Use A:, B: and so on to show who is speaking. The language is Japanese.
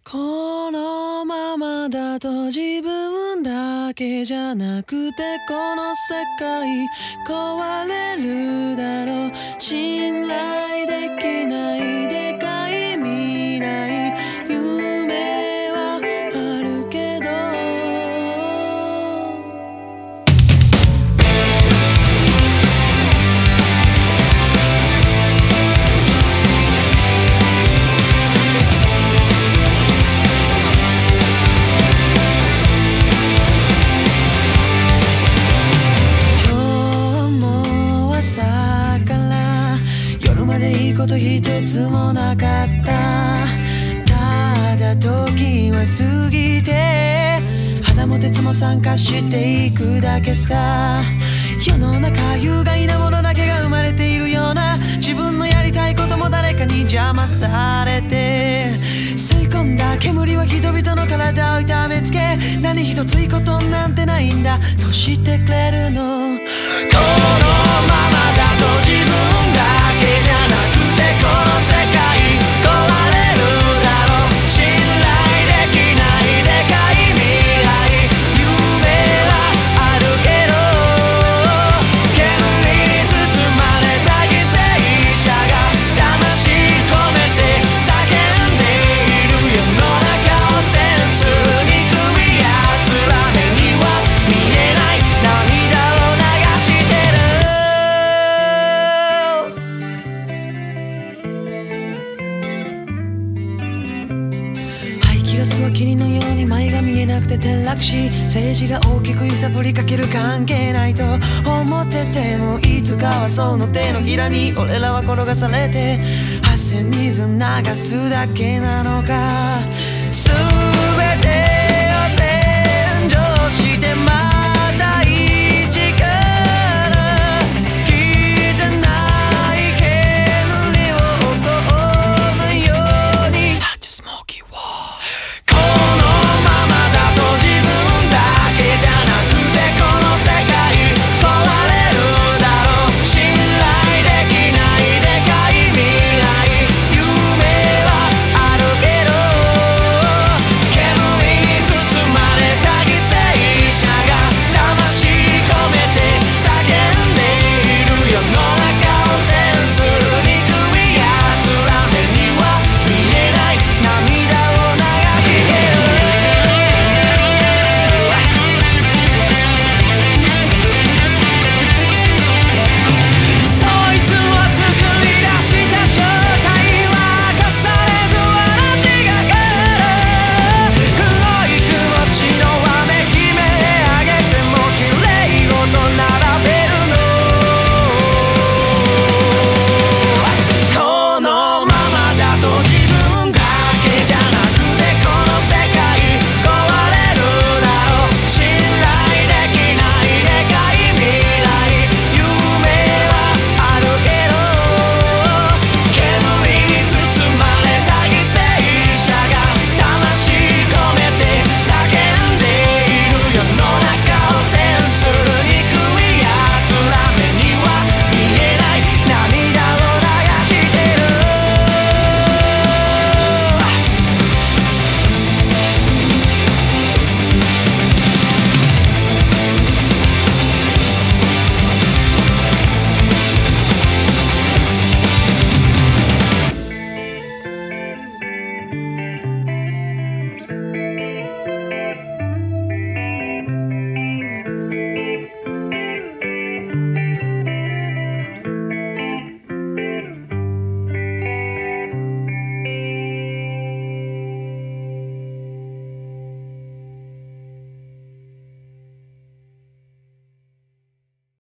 A: このままだと自分だけじゃなくてこの世界壊れるだろう。信頼できないでかい未来夢はあるけどいいこと一つもなかった。ただ時は過ぎて肌も鉄も酸化していくだけさ。世の中有害なものだけが生まれているような自分のやりたいことも誰かに邪魔されて吸い込んだ煙は人々の体を痛めつけ何一ついいことなんてないんだとしてくれるの。このままだと自分だけじゃなくてこの世界壊れるだろう。信頼できないでかい未来夢はあるけど煙に包まれた犠牲者が魂込めて叫んでいる世の中をセンスに組みやつら目には見えない涙を流してる。排気ガスは霧のように前が見えなくて転落し政治が大きく揺さぶりかける関係ないと思っててもいつかはその手のひらに俺らは転がされて汗水流すだけなのか。全て